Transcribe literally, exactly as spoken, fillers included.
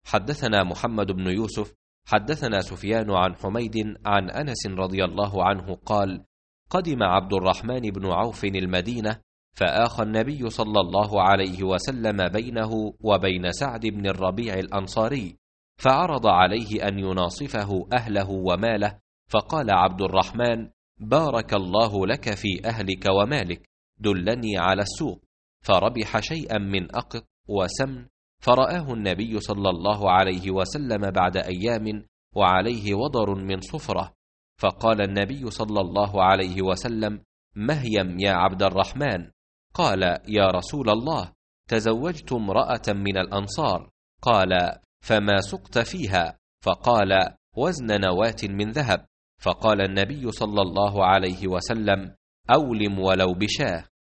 حدثنا محمد بن يوسف حدثنا سفيان عن حميد عن أنس رضي الله عنه قال: قدم عبد الرحمن بن عوف المدينة، فآخى النبي صلى الله عليه وسلم بينه وبين سعد بن الربيع الأنصاري، فعرض عليه أن يناصفه أهله وماله، فقال عبد الرحمن: بارك الله لك في أهلك ومالك، دلني على السوق. فربح شيئا من أقط وسمن، فرآه النبي صلى الله عليه وسلم بعد أيام وعليه وضر من صفرة، فقال النبي صلى الله عليه وسلم: مهيم يا عبد الرحمن. قال: يا رسول الله، تزوجت امرأة من الأنصار. قال: فما سقت فيها؟ فقال: وزن نواة من ذهب. فقال النبي صلى الله عليه وسلم: أولم ولو بشاه.